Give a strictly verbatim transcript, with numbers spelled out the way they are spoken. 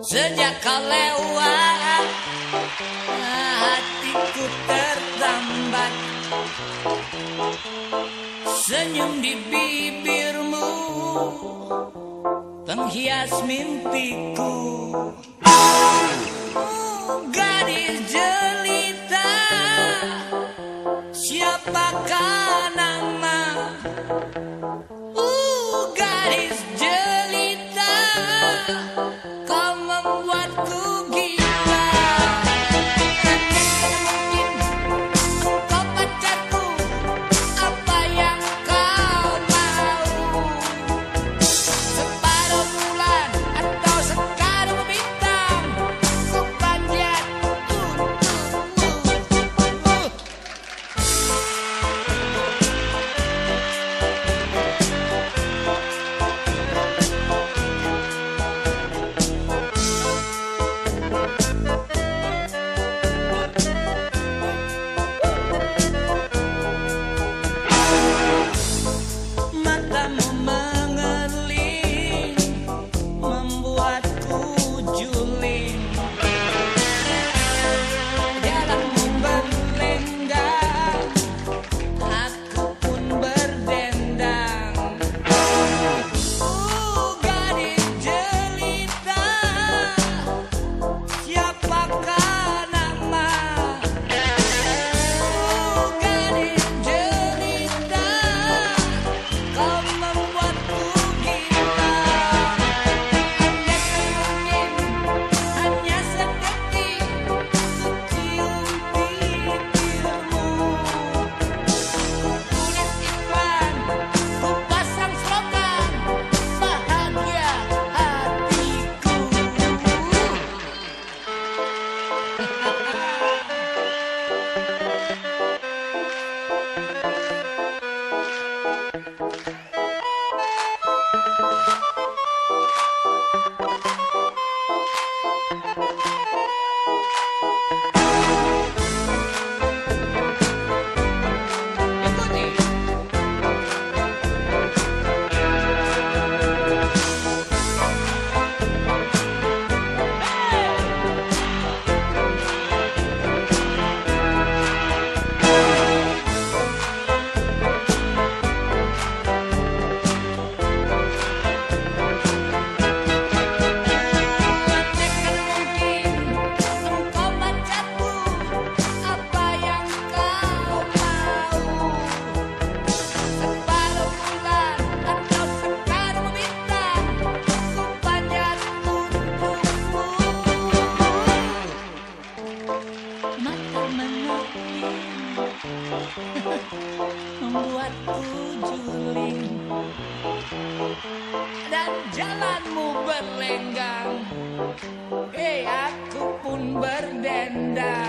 Sejak kau lewat, hatiku tertambat. Senyum di bibirmu penghias mimpiku. Oh, gadis jelita, siapakah nama? Uh, gadis jelita, kau membuatku gila. Mungkin kau pacarku, apa yang kau mau? Separuh bulan atau sekadung bintang, ku panjat untukmu. Matamu mengerling, membuatku juling. Jalanmu berlenggang, aku pun berdendang. Uh, gadis jelita, siapakah nama? Uh, gadis jelita, kau membuatku gila. Andaikan mungkin hanya sedetik ku cium bibirmu. Tulis iklan, ku pasang slogan, bahagia hatiku. Ikuti. Andaikan mungkin engkau pacarku, apa yang kau mau? Separuh bulan atau sekadung bintang, ku panjat untukmu. Mata mengerling, membuatku juling. Dan jalanmu berlenggang, hei aku pun berdendang.